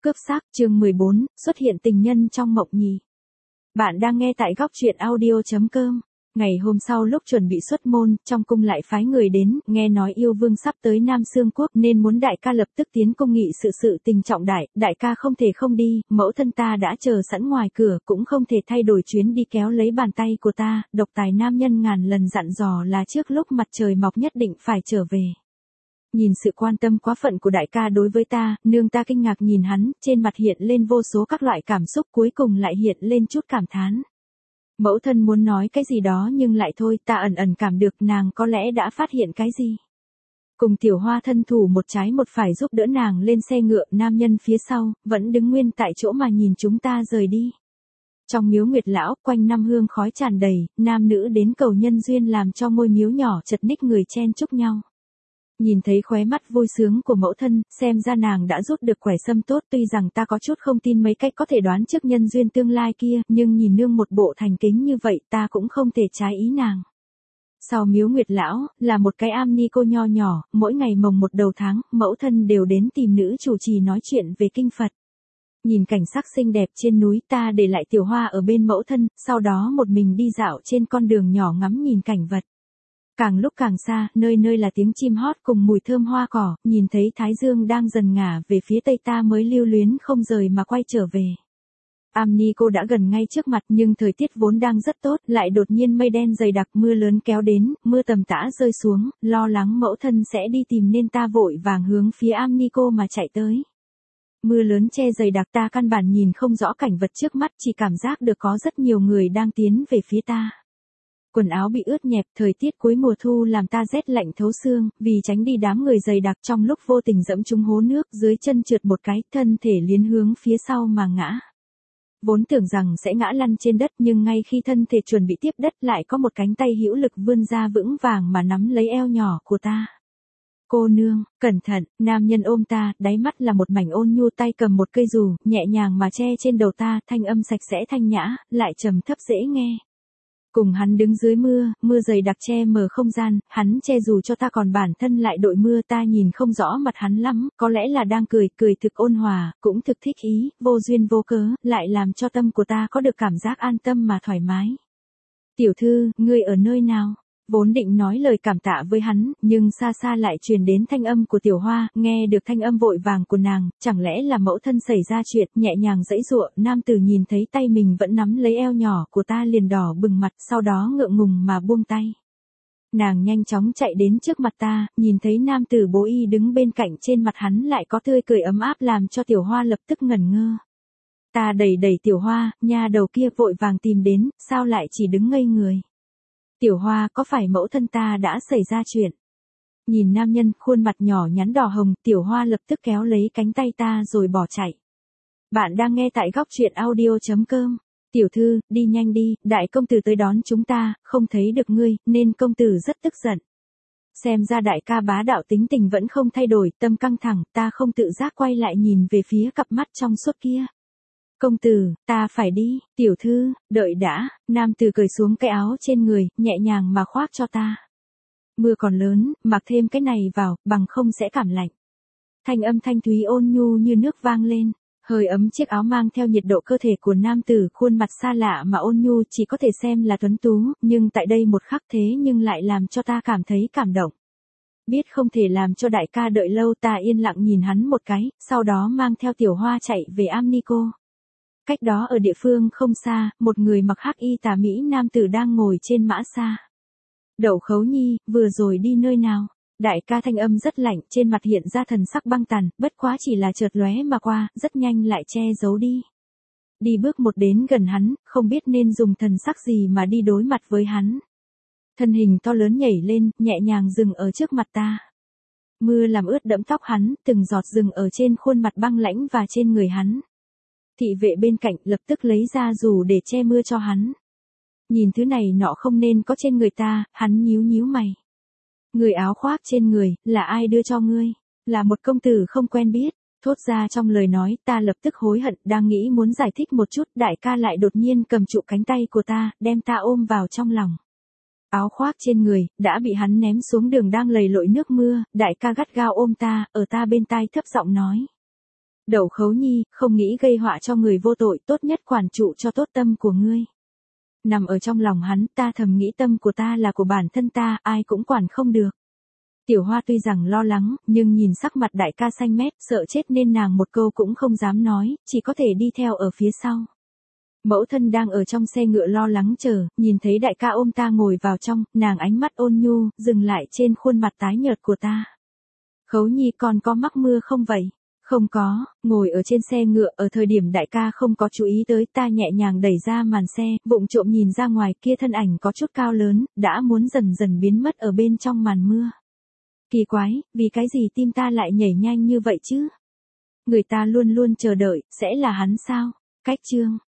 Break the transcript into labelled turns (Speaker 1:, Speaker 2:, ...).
Speaker 1: Cướp xác, chương 14, xuất hiện tình nhân trong mộng nhì. Bạn đang nghe tại góc truyện audio.com. Ngày hôm sau lúc chuẩn bị xuất môn, trong cung lại phái người đến, nghe nói yêu vương sắp tới Nam Xương Quốc nên muốn đại ca lập tức tiến cung nghị sự tình trọng đại ca không thể không đi, mẫu thân ta đã chờ sẵn ngoài cửa, cũng không thể thay đổi chuyến đi kéo lấy bàn tay của ta, độc tài nam nhân ngàn lần dặn dò là trước lúc mặt trời mọc nhất định phải trở về. Nhìn sự quan tâm quá phận của đại ca đối với ta, nương ta kinh ngạc nhìn hắn, trên mặt hiện lên vô số các loại cảm xúc cuối cùng lại hiện lên chút cảm thán. Mẫu thân muốn nói cái gì đó nhưng lại thôi, ta ẩn cảm được nàng có lẽ đã phát hiện cái gì. Cùng Tiểu Hoa thân thủ một trái một phải giúp đỡ nàng lên xe ngựa, nam nhân phía sau, vẫn đứng nguyên tại chỗ mà nhìn chúng ta rời đi. Trong miếu Nguyệt Lão, quanh năm hương khói tràn đầy, nam nữ đến cầu nhân duyên làm cho ngôi miếu nhỏ chật ních người chen chúc nhau. Nhìn thấy khóe mắt vui sướng của mẫu thân, xem ra nàng đã rút được quẻ sâm tốt, tuy rằng ta có chút không tin mấy cách có thể đoán trước nhân duyên tương lai kia, nhưng nhìn nương một bộ thành kính như vậy ta cũng không thể trái ý nàng. Sau miếu Nguyệt Lão, là một cái am ni cô nho nhỏ, mỗi ngày mồng 1 đầu tháng, mẫu thân đều đến tìm nữ chủ trì nói chuyện về kinh Phật. Nhìn cảnh sắc xinh đẹp trên núi, ta để lại Tiểu Hoa ở bên mẫu thân, sau đó một mình đi dạo trên con đường nhỏ ngắm nhìn cảnh vật. Càng lúc càng xa, nơi nơi là tiếng chim hót cùng mùi thơm hoa cỏ, nhìn thấy Thái Dương đang dần ngả về phía tây ta mới lưu luyến không rời mà quay trở về. Am ni cô đã gần ngay trước mặt nhưng thời tiết vốn đang rất tốt, lại đột nhiên mây đen dày đặc mưa lớn kéo đến, mưa tầm tã rơi xuống, lo lắng mẫu thân sẽ đi tìm nên ta vội vàng hướng phía am ni cô mà chạy tới. Mưa lớn che dày đặc ta căn bản nhìn không rõ cảnh vật trước mắt, chỉ cảm giác được có rất nhiều người đang tiến về phía ta. Quần áo bị ướt nhẹp, thời tiết cuối mùa thu làm ta rét lạnh thấu xương, vì tránh đi đám người dày đặc trong lúc vô tình dẫm trúng hố nước, dưới chân trượt một cái, thân thể liến hướng phía sau mà ngã. Vốn tưởng rằng sẽ ngã lăn trên đất nhưng ngay khi thân thể chuẩn bị tiếp đất lại có một cánh tay hữu lực vươn ra vững vàng mà nắm lấy eo nhỏ của ta. Cô nương, cẩn thận, nam nhân ôm ta, đáy mắt là một mảnh ôn nhu, tay cầm một cây dù, nhẹ nhàng mà che trên đầu ta, thanh âm sạch sẽ thanh nhã, lại trầm thấp dễ nghe. Cùng hắn đứng dưới mưa dày đặc che mờ không gian, hắn che dù cho ta còn bản thân lại đội mưa, ta nhìn không rõ mặt hắn lắm, có lẽ là đang cười thực ôn hòa, cũng thực thích ý, vô duyên vô cớ, lại làm cho tâm của ta có được cảm giác an tâm mà thoải mái. Tiểu thư, ngươi ở nơi nào? Vốn định nói lời cảm tạ với hắn, nhưng xa xa lại truyền đến thanh âm của Tiểu Hoa, nghe được thanh âm vội vàng của nàng, chẳng lẽ là mẫu thân xảy ra chuyện, nhẹ nhàng giãy giụa, nam tử nhìn thấy tay mình vẫn nắm lấy eo nhỏ của ta liền đỏ bừng mặt, sau đó ngượng ngùng mà buông tay. Nàng nhanh chóng chạy đến trước mặt ta, nhìn thấy nam tử bố y đứng bên cạnh, trên mặt hắn lại có tươi cười ấm áp làm cho Tiểu Hoa lập tức ngẩn ngơ. Ta đẩy Tiểu Hoa, nha đầu kia vội vàng tìm đến, sao lại chỉ đứng ngây người. Tiểu Hoa, có phải mẫu thân ta đã xảy ra chuyện? Nhìn nam nhân, khuôn mặt nhỏ nhắn đỏ hồng, Tiểu Hoa lập tức kéo lấy cánh tay ta rồi bỏ chạy. Bạn đang nghe tại góc truyện audio.com. Tiểu thư, đi nhanh đi, đại công tử tới đón chúng ta, không thấy được ngươi, nên công tử rất tức giận. Xem ra đại ca bá đạo tính tình vẫn không thay đổi, tâm căng thẳng, ta không tự giác quay lại nhìn về phía cặp mắt trong suốt kia. Công tử, ta phải đi, tiểu thư, đợi đã, nam tử cởi xuống cái áo trên người, nhẹ nhàng mà khoác cho ta. Mưa còn lớn, mặc thêm cái này vào, bằng không sẽ cảm lạnh. Thanh âm thanh thúy ôn nhu như nước vang lên, hơi ấm chiếc áo mang theo nhiệt độ cơ thể của nam tử, khuôn mặt xa lạ mà ôn nhu chỉ có thể xem là tuấn tú, nhưng tại đây một khắc thế nhưng lại làm cho ta cảm thấy cảm động. Biết không thể làm cho đại ca đợi lâu ta yên lặng nhìn hắn một cái, sau đó mang theo Tiểu Hoa chạy về am ni cô. Cách đó ở địa phương không xa, một người mặc hắc y tà mỹ nam tử đang ngồi trên mã xa. Đậu Khấu Nhi, vừa rồi đi nơi nào? Đại ca thanh âm rất lạnh, trên mặt hiện ra thần sắc băng tàn, bất quá chỉ là chợt lóe mà qua, rất nhanh lại che giấu đi. Đi bước một đến gần hắn, không biết nên dùng thần sắc gì mà đi đối mặt với hắn. Thân hình to lớn nhảy lên, nhẹ nhàng dừng ở trước mặt ta. Mưa làm ướt đẫm tóc hắn, từng giọt dừng ở trên khuôn mặt băng lãnh và trên người hắn. Thị vệ bên cạnh lập tức lấy ra dù để che mưa cho hắn. Nhìn thứ này nọ không nên có trên người ta, hắn nhíu mày. Người áo khoác trên người, là ai đưa cho ngươi? Là một công tử không quen biết. Thốt ra trong lời nói, ta lập tức hối hận, đang nghĩ muốn giải thích một chút, đại ca lại đột nhiên cầm trụ cánh tay của ta, đem ta ôm vào trong lòng. Áo khoác trên người, đã bị hắn ném xuống đường đang lầy lội nước mưa, đại ca gắt gao ôm ta, ở ta bên tai thấp giọng nói. Đậu Khấu Nhi, không nghĩ gây họa cho người vô tội, tốt nhất quản trụ cho tốt tâm của ngươi. Nằm ở trong lòng hắn, ta thầm nghĩ tâm của ta là của bản thân ta, ai cũng quản không được. Tiểu Hoa tuy rằng lo lắng, nhưng nhìn sắc mặt đại ca xanh mét, sợ chết nên nàng một câu cũng không dám nói, chỉ có thể đi theo ở phía sau. Mẫu thân đang ở trong xe ngựa lo lắng chờ, nhìn thấy đại ca ôm ta ngồi vào trong, nàng ánh mắt ôn nhu, dừng lại trên khuôn mặt tái nhợt của ta. Khấu Nhi, con có mắc mưa không vậy? Không có, ngồi ở trên xe ngựa, ở thời điểm đại ca không có chú ý tới, ta nhẹ nhàng đẩy ra màn xe, vụng trộm nhìn ra ngoài, kia thân ảnh có chút cao lớn, đã muốn dần dần biến mất ở bên trong màn mưa. Kỳ quái, vì cái gì tim ta lại nhảy nhanh như vậy chứ? Người ta luôn luôn chờ đợi, sẽ là hắn sao? Cách chương